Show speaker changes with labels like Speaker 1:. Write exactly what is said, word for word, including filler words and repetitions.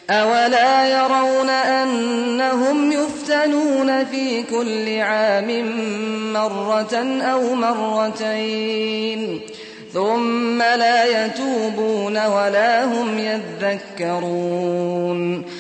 Speaker 1: أولا يرون أنهم يفتنون في كل عام مرة أو مرتين ثم لا يتوبون ولا هم يذكرون